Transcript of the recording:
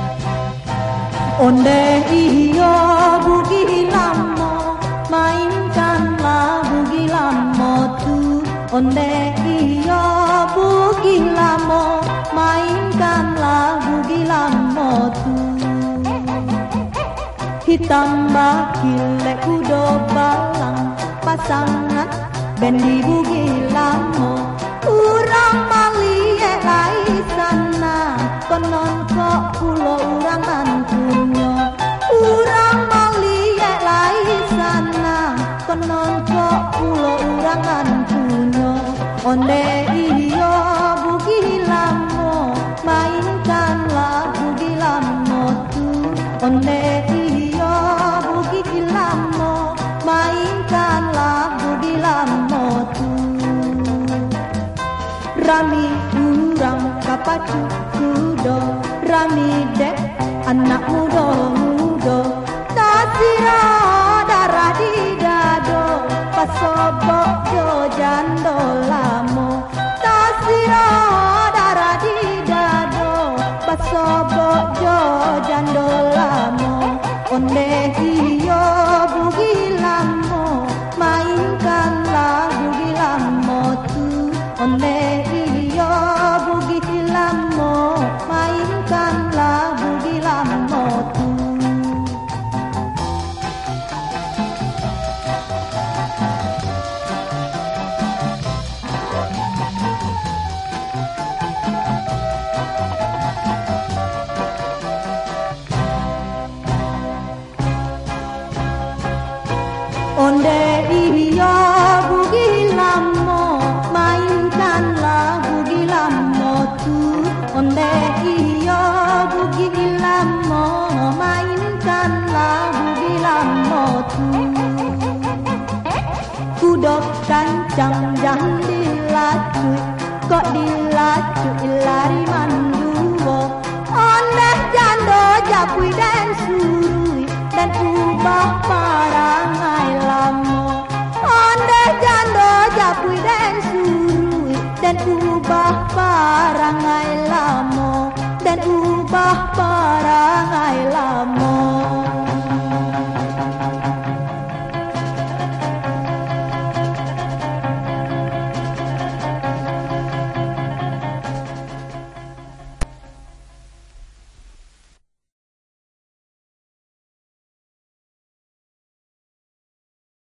Onde iyo bugi lamo, mainkanlah bugi lamo tu. Onde iyo bugi lamo, mainkanlah bugi lamo tu. Hitam bakile kudo balang, pasangan bendi bugi lamo. Urang malie lai sana, konon kok pulo urang mantunyo. Urang malie lai sana, konon kok pulo urang mantunyo. Onde iyo bugi lamo, mainkanlah bugi lamo tu. Onde iyo bugi lamo, mainkanlah bugi lamo tu. Rami urang kapacu kudo, rami dek anak mudo-mudo. Tasira darah di dado, pasobok jo jando lamo. Tasira darah di dado, pasobok jo jando lamo. Onde iyo bugi lamo, mainkanlah bugi lamo tu. Onde iyo bugi lamo, mainkanlah bugi lamo tu. Onde iyo bugi lamo, mainkanlah bugi lamo tu. Onde iyo bugi lamo, mainkanlah bugi lamo tu. Kudok kancang jangan dilaju, kok dilaju ilari manduwo. Onde jando japui dan surui, dan ubah parangai lamo. Onde jando japui dan surui, dan ubah parangai